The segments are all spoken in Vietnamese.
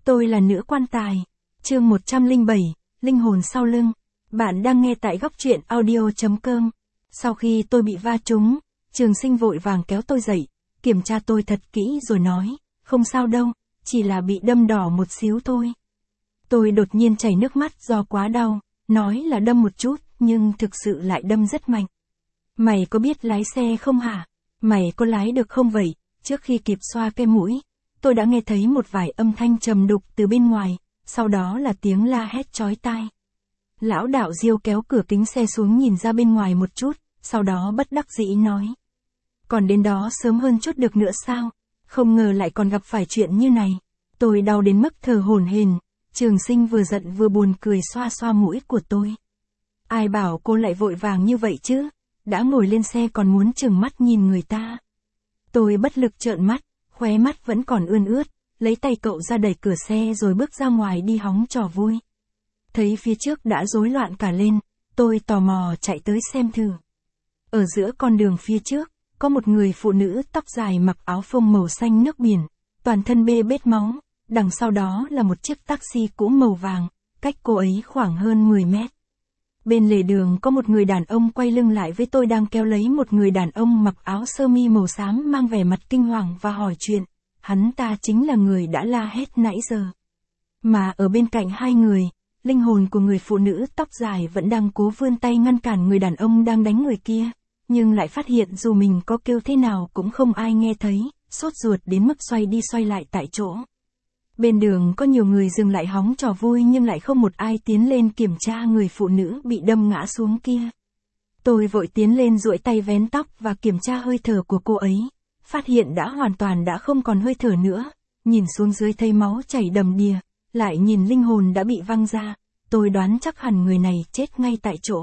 Tôi là nữ quan tài. Chương 107, Linh hồn sau lưng. Bạn đang nghe tại góc truyện audio.com. Sau khi tôi bị va trúng, Trường Sinh vội vàng kéo tôi dậy, kiểm tra tôi thật kỹ rồi nói, không sao đâu, chỉ là bị đâm đỏ một xíu thôi. Tôi đột nhiên chảy nước mắt do quá đau, nói là đâm một chút, nhưng thực sự lại đâm rất mạnh. Mày có biết lái xe không hả? Mày có lái được không vậy? Trước khi kịp xoa cái mũi, tôi đã nghe thấy một vài âm thanh trầm đục từ bên ngoài, sau đó là tiếng la hét chói tai. Lão đạo Diêu kéo cửa kính xe xuống nhìn ra bên ngoài một chút, sau đó bất đắc dĩ nói. Còn đến đó sớm hơn chút được nữa sao? Không ngờ lại còn gặp phải chuyện như này. Tôi đau đến mức thở hổn hển. Trường Sinh vừa giận vừa buồn cười xoa xoa mũi của tôi. Ai bảo cô lại vội vàng như vậy chứ? Đã ngồi lên xe còn muốn trừng mắt nhìn người ta. Tôi bất lực trợn mắt, khóe mắt vẫn còn ươn ướt, lấy tay cậu ra đẩy cửa xe rồi bước ra ngoài đi hóng trò vui. Thấy phía trước đã rối loạn cả lên, tôi tò mò chạy tới xem thử. Ở giữa con đường phía trước, có một người phụ nữ tóc dài mặc áo phông màu xanh nước biển, toàn thân bê bết máu, đằng sau đó là một chiếc taxi cũ màu vàng, cách cô ấy khoảng hơn 10 mét. Bên lề đường có một người đàn ông quay lưng lại với tôi đang kéo lấy một người đàn ông mặc áo sơ mi màu xám mang vẻ mặt kinh hoàng và hỏi chuyện. Hắn ta chính là người đã la hét nãy giờ. Mà ở bên cạnh hai người, linh hồn của người phụ nữ tóc dài vẫn đang cố vươn tay ngăn cản người đàn ông đang đánh người kia, nhưng lại phát hiện dù mình có kêu thế nào cũng không ai nghe thấy, sốt ruột đến mức xoay đi xoay lại tại chỗ. Bên đường có nhiều người dừng lại hóng trò vui nhưng lại không một ai tiến lên kiểm tra người phụ nữ bị đâm ngã xuống kia. Tôi vội tiến lên duỗi tay vén tóc và kiểm tra hơi thở của cô ấy, phát hiện đã hoàn toàn đã không còn hơi thở nữa, nhìn xuống dưới thấy máu chảy đầm đìa, lại nhìn linh hồn đã bị văng ra, tôi đoán chắc hẳn người này chết ngay tại chỗ.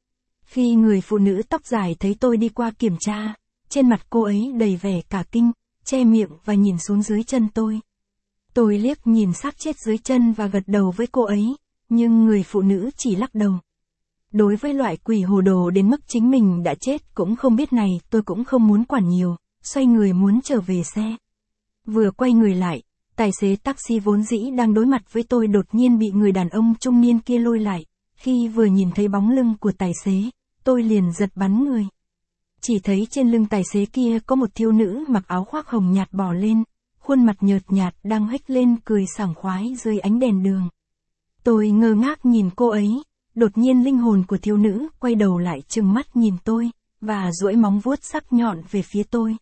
Khi người phụ nữ tóc dài thấy tôi đi qua kiểm tra, trên mặt cô ấy đầy vẻ cả kinh, che miệng và nhìn xuống dưới chân tôi. Tôi liếc nhìn xác chết dưới chân và gật đầu với cô ấy, nhưng người phụ nữ chỉ lắc đầu. Đối với loại quỷ hồ đồ đến mức chính mình đã chết cũng không biết này, tôi cũng không muốn quản nhiều, xoay người muốn trở về xe. Vừa quay người lại, tài xế taxi vốn dĩ đang đối mặt với tôi đột nhiên bị người đàn ông trung niên kia lôi lại, khi vừa nhìn thấy bóng lưng của tài xế, tôi liền giật bắn người. Chỉ thấy trên lưng tài xế kia có một thiếu nữ mặc áo khoác hồng nhạt bò lên, khuôn mặt nhợt nhạt đang hếch lên cười sảng khoái dưới ánh đèn đường. Tôi ngơ ngác nhìn cô ấy, đột nhiên linh hồn của thiếu nữ quay đầu lại trừng mắt nhìn tôi, và duỗi móng vuốt sắc nhọn về phía tôi.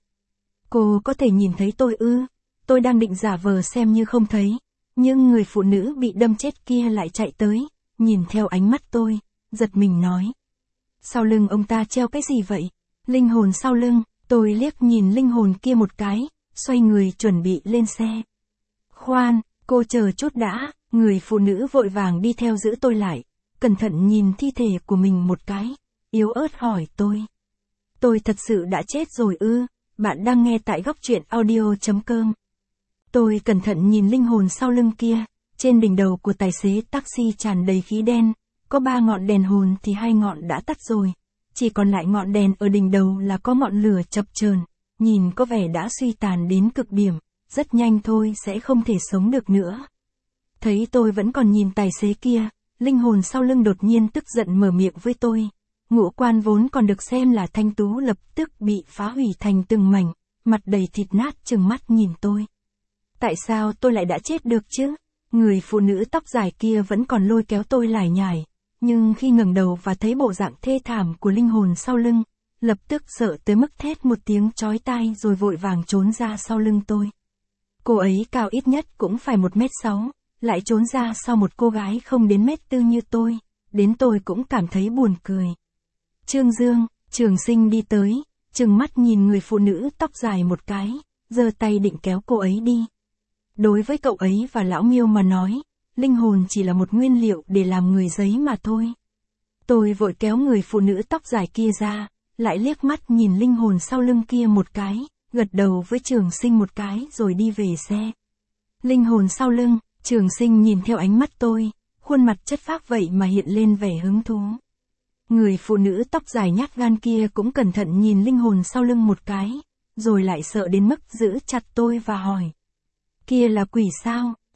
Cô có thể nhìn thấy tôi ư? Tôi đang định giả vờ xem như không thấy, nhưng người phụ nữ bị đâm chết kia lại chạy tới, nhìn theo ánh mắt tôi, giật mình nói. Sau lưng ông ta treo cái gì vậy? Linh hồn sau lưng. Tôi liếc nhìn linh hồn kia một cái, xoay người chuẩn bị lên xe. Khoan, cô chờ chút đã, người phụ nữ vội vàng đi theo giữ tôi lại, cẩn thận nhìn thi thể của mình một cái, yếu ớt hỏi tôi. Tôi thật sự đã chết rồi ư? Bạn đang nghe tại góc truyện audio.com. Tôi cẩn thận nhìn linh hồn sau lưng kia, trên đỉnh đầu của tài xế taxi tràn đầy khí đen, có 3 ngọn đèn hồn thì 2 ngọn đã tắt rồi, chỉ còn lại ngọn đèn ở đỉnh đầu là có ngọn lửa chập chờn, nhìn có vẻ đã suy tàn đến cực điểm, rất nhanh thôi sẽ không thể sống được nữa. Thấy tôi vẫn còn nhìn tài xế kia, linh hồn sau lưng đột nhiên tức giận mở miệng với tôi. Ngũ quan vốn còn được xem là thanh tú lập tức bị phá hủy thành từng mảnh, mặt đầy thịt nát trừng mắt nhìn tôi. Tại sao tôi lại đã chết được chứ? Người phụ nữ tóc dài kia vẫn còn lôi kéo tôi lải nhải, nhưng khi ngẩng đầu và thấy bộ dạng thê thảm của linh hồn sau lưng, lập tức sợ tới mức thét một tiếng chói tai rồi vội vàng trốn ra sau lưng tôi. Cô ấy cao ít nhất cũng phải 1m6, lại trốn ra sau một cô gái không đến 1m4 như tôi, đến tôi cũng cảm thấy buồn cười. Trương Dương, Trường Sinh đi tới, trừng mắt nhìn người phụ nữ tóc dài một cái, giơ tay định kéo cô ấy đi. Đối với cậu ấy và lão Miêu mà nói, linh hồn chỉ là một nguyên liệu để làm người giấy mà thôi. Tôi vội kéo người phụ nữ tóc dài kia ra, lại liếc mắt nhìn linh hồn sau lưng kia một cái, gật đầu với Trường Sinh một cái rồi đi về xe. Linh hồn sau lưng, Trường Sinh nhìn theo ánh mắt tôi, khuôn mặt chất phác vậy mà hiện lên vẻ hứng thú. Người phụ nữ tóc dài nhát gan kia cũng cẩn thận nhìn linh hồn sau lưng một cái, rồi lại sợ đến mức giữ chặt tôi và hỏi. Kia là quỷ sao?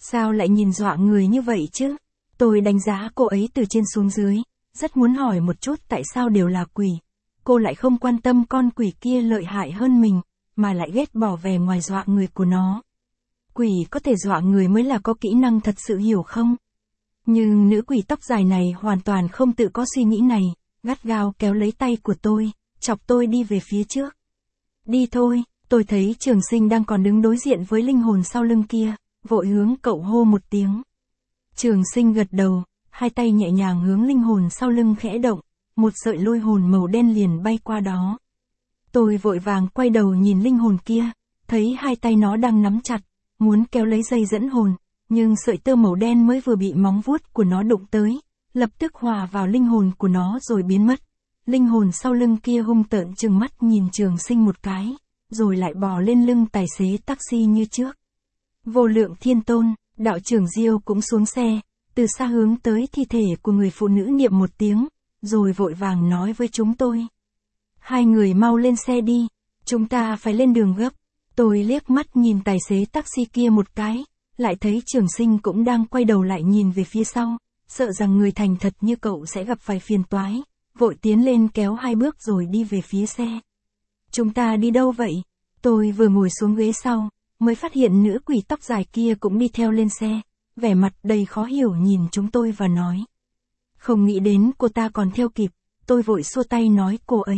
Sao lại nhìn dọa người như vậy chứ? Tôi đánh giá cô ấy từ trên xuống dưới, rất muốn hỏi một chút tại sao đều là quỷ. Cô lại không quan tâm con quỷ kia lợi hại hơn mình, mà lại ghét bỏ vẻ ngoài dọa người của nó. Quỷ có thể dọa người mới là có kỹ năng thật sự hiểu không? Nhưng nữ quỷ tóc dài này hoàn toàn không tự có suy nghĩ này, gắt gao kéo lấy tay của tôi, chọc tôi đi về phía trước. Đi thôi, tôi thấy Trường Sinh đang còn đứng đối diện với linh hồn sau lưng kia, vội hướng cậu hô một tiếng. Trường Sinh gật đầu, hai tay nhẹ nhàng hướng linh hồn sau lưng khẽ động, một sợi lôi hồn màu đen liền bay qua đó. Tôi vội vàng quay đầu nhìn linh hồn kia, thấy hai tay nó đang nắm chặt, muốn kéo lấy dây dẫn hồn, nhưng sợi tơ màu đen mới vừa bị móng vuốt của nó đụng tới, lập tức hòa vào linh hồn của nó rồi biến mất. Linh hồn sau lưng kia hung tợn trừng mắt nhìn Trường Sinh một cái, rồi lại bò lên lưng tài xế taxi như trước. Vô Lượng Thiên Tôn, đạo trưởng Diêu cũng xuống xe, từ xa hướng tới thi thể của người phụ nữ niệm một tiếng, rồi vội vàng nói với chúng tôi. Hai người mau lên xe đi, chúng ta phải lên đường gấp. Tôi liếc mắt nhìn tài xế taxi kia một cái, lại thấy Trường Sinh cũng đang quay đầu lại nhìn về phía sau, sợ rằng người thành thật như cậu sẽ gặp phải phiền toái, vội tiến lên kéo hai bước rồi đi về phía xe. Chúng ta đi đâu vậy? Tôi vừa ngồi xuống ghế sau, mới phát hiện nữ quỷ tóc dài kia cũng đi theo lên xe, vẻ mặt đầy khó hiểu nhìn chúng tôi và nói. Không nghĩ đến cô ta còn theo kịp, tôi vội xua tay nói cô ấy.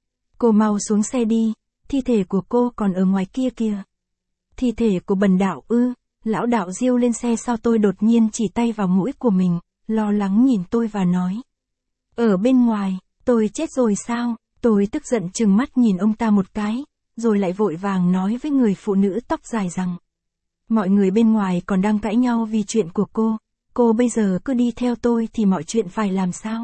Cô mau xuống xe đi, thi thể của cô còn ở ngoài kia kìa. Thi thể của bần đạo ư? Lão đạo Diêu lên xe sau tôi đột nhiên chỉ tay vào mũi của mình, lo lắng nhìn tôi và nói. Ở bên ngoài, tôi chết rồi sao? Tôi tức giận trừng mắt nhìn ông ta một cái, rồi lại vội vàng nói với người phụ nữ tóc dài rằng. Mọi người bên ngoài còn đang cãi nhau vì chuyện của cô bây giờ cứ đi theo tôi thì mọi chuyện phải làm sao?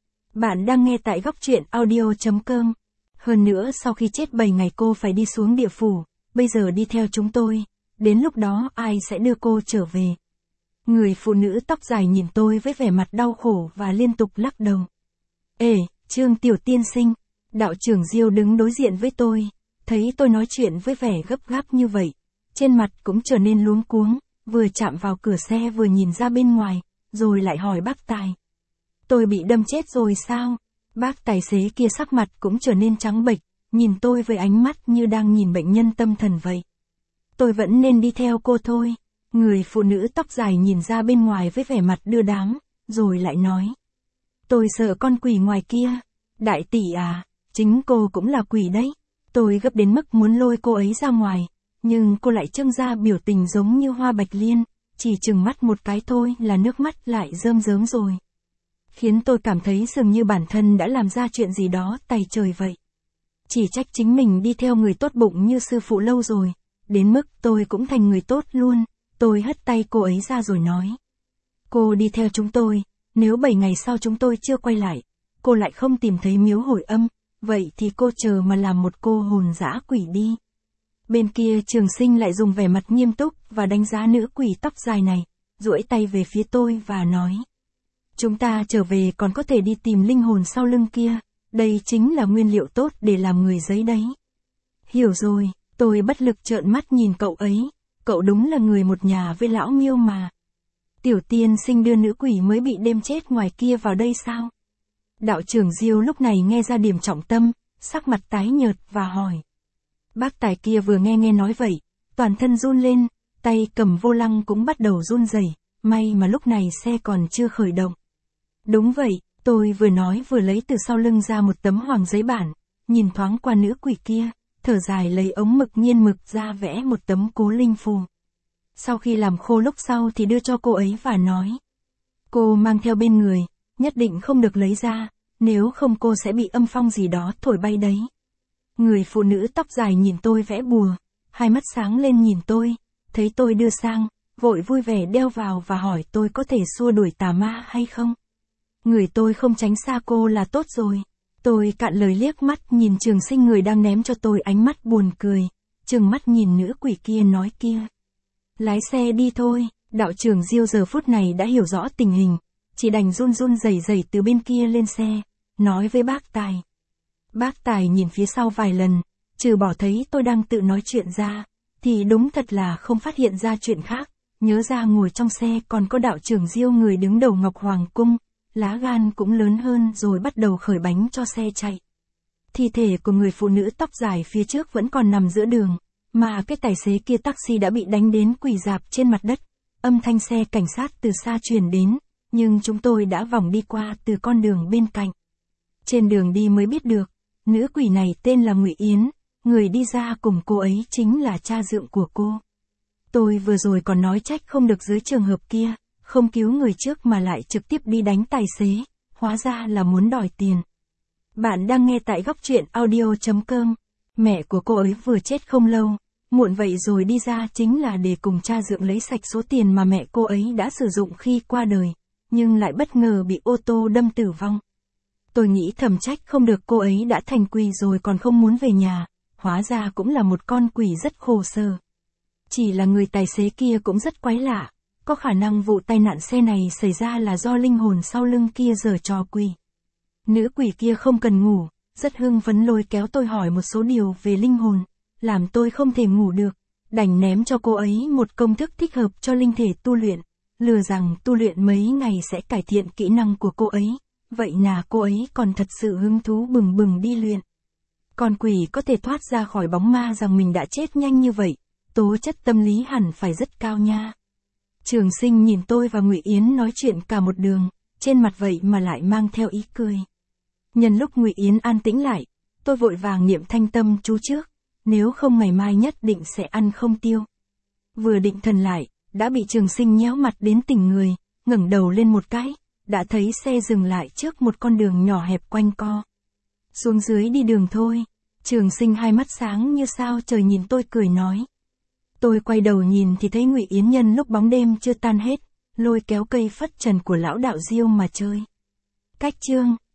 Bạn đang nghe tại góc truyện audio.com. Hơn nữa sau khi chết 7 ngày cô phải đi xuống địa phủ, bây giờ đi theo chúng tôi, đến lúc đó ai sẽ đưa cô trở về? Người phụ nữ tóc dài nhìn tôi với vẻ mặt đau khổ và liên tục lắc đầu. Ê, Trương Tiểu Tiên Sinh, đạo trưởng Diêu đứng đối diện với tôi, thấy tôi nói chuyện với vẻ gấp gáp như vậy, trên mặt cũng trở nên luống cuống, vừa chạm vào cửa xe vừa nhìn ra bên ngoài, rồi lại hỏi bác tài. Tôi bị đâm chết rồi sao? Bác tài xế kia sắc mặt cũng trở nên trắng bệch, nhìn tôi với ánh mắt như đang nhìn bệnh nhân tâm thần vậy. Tôi vẫn nên đi theo cô thôi. Người phụ nữ tóc dài nhìn ra bên ngoài với vẻ mặt đưa đám, rồi lại nói. Tôi sợ con quỷ ngoài kia. Đại tỷ à, chính cô cũng là quỷ đấy. Tôi gấp đến mức muốn lôi cô ấy ra ngoài, nhưng cô lại trưng ra biểu tình giống như hoa bạch liên, chỉ chừng mắt một cái thôi là nước mắt lại rơm rớm rồi. Khiến tôi cảm thấy dường như bản thân đã làm ra chuyện gì đó tày trời vậy. Chỉ trách chính mình đi theo người tốt bụng như sư phụ lâu rồi, đến mức tôi cũng thành người tốt luôn. Tôi hất tay cô ấy ra rồi nói. Cô đi theo chúng tôi, nếu 7 ngày sau chúng tôi chưa quay lại, cô lại không tìm thấy miếu hồi âm, vậy thì cô chờ mà làm một cô hồn dã quỷ đi. Bên kia Trường Sinh lại dùng vẻ mặt nghiêm túc và đánh giá nữ quỷ tóc dài này, duỗi tay về phía tôi và nói. Chúng ta trở về còn có thể đi tìm linh hồn sau lưng kia, đây chính là nguyên liệu tốt để làm người giấy đấy. Hiểu rồi, tôi bất lực trợn mắt nhìn cậu ấy, cậu đúng là người một nhà với lão Miêu mà. Tiểu Tiên Sinh đưa nữ quỷ mới bị đêm chết ngoài kia vào đây sao? Đạo trưởng Diêu lúc này nghe ra điểm trọng tâm, sắc mặt tái nhợt và hỏi. Bác tài kia vừa nghe nói vậy, toàn thân run lên, tay cầm vô lăng cũng bắt đầu run rẩy, may mà lúc này xe còn chưa khởi động. Đúng vậy, tôi vừa nói vừa lấy từ sau lưng ra một tấm hoàng giấy bản, nhìn thoáng qua nữ quỷ kia, thở dài lấy ống mực nghiên mực ra vẽ một tấm cố linh phù. Sau khi làm khô lúc sau thì đưa cho cô ấy và nói. Cô mang theo bên người, nhất định không được lấy ra, nếu không cô sẽ bị âm phong gì đó thổi bay đấy. Người phụ nữ tóc dài nhìn tôi vẽ bùa, hai mắt sáng lên nhìn tôi, thấy tôi đưa sang, vội vui vẻ đeo vào và hỏi tôi có thể xua đuổi tà ma hay không. Người tôi không tránh xa cô là tốt rồi. Tôi cạn lời liếc mắt nhìn Trường Sinh người đang ném cho tôi ánh mắt buồn cười, trừng mắt nhìn nữ quỷ kia nói kia. Lái xe đi thôi, đạo trưởng Diêu giờ phút này đã hiểu rõ tình hình, chỉ đành run run rẩy rẩy từ bên kia lên xe, nói với bác tài. Bác tài nhìn phía sau vài lần, trừ bỏ thấy tôi đang tự nói chuyện ra, thì đúng thật là không phát hiện ra chuyện khác, nhớ ra ngồi trong xe còn có đạo trưởng Diêu người đứng đầu Ngọc Hoàng Cung, lá gan cũng lớn hơn rồi bắt đầu khởi bánh cho xe chạy. Thi thể của người phụ nữ tóc dài phía trước vẫn còn nằm giữa đường, mà cái tài xế kia taxi đã bị đánh đến quỳ rạp trên mặt đất. Âm thanh xe cảnh sát từ xa truyền đến, nhưng chúng tôi đã vòng đi qua từ con đường bên cạnh. Trên đường đi mới biết được, nữ quỷ này tên là Ngụy Yến, người đi ra cùng cô ấy chính là cha dượng của cô. Tôi vừa rồi còn nói trách không được dưới trường hợp kia, không cứu người trước mà lại trực tiếp đi đánh tài xế, hóa ra là muốn đòi tiền. Bạn đang nghe tại góc truyện audio.com. Mẹ của cô ấy vừa chết không lâu, muộn vậy rồi đi ra chính là để cùng cha dượng lấy sạch số tiền mà mẹ cô ấy đã sử dụng khi qua đời, nhưng lại bất ngờ bị ô tô đâm tử vong. Tôi nghĩ thầm trách không được cô ấy đã thành quỷ rồi còn không muốn về nhà, hóa ra cũng là một con quỷ rất khổ sở. Chỉ là người tài xế kia cũng rất quái lạ, có khả năng vụ tai nạn xe này xảy ra là do linh hồn sau lưng kia giở trò quỷ. Nữ quỷ kia không cần ngủ, rất hưng phấn lôi kéo tôi hỏi một số điều về linh hồn, làm tôi không thể ngủ được, đành ném cho cô ấy một công thức thích hợp cho linh thể tu luyện, lừa rằng tu luyện mấy ngày sẽ cải thiện kỹ năng của cô ấy, vậy là cô ấy còn thật sự hứng thú bừng bừng đi luyện. Con quỷ có thể thoát ra khỏi bóng ma rằng mình đã chết nhanh như vậy, tố chất tâm lý hẳn phải rất cao nha. Trường Sinh nhìn tôi và Ngụy Yến nói chuyện cả một đường, trên mặt vậy mà lại mang theo ý cười. Nhân lúc Ngụy Yến an tĩnh lại, tôi vội vàng niệm thanh tâm chú trước, nếu không ngày mai nhất định sẽ ăn không tiêu. Vừa định thần lại, đã bị Trường Sinh nhéo mặt đến tỉnh người, ngẩng đầu lên một cái, đã thấy xe dừng lại trước một con đường nhỏ hẹp quanh co. Xuống dưới đi đường thôi. Trường Sinh hai mắt sáng như sao trời nhìn tôi cười nói. Tôi quay đầu nhìn thì thấy Ngụy Yến nhân lúc bóng đêm chưa tan hết, lôi kéo cây phất trần của lão đạo Diêu mà chơi. Cách chương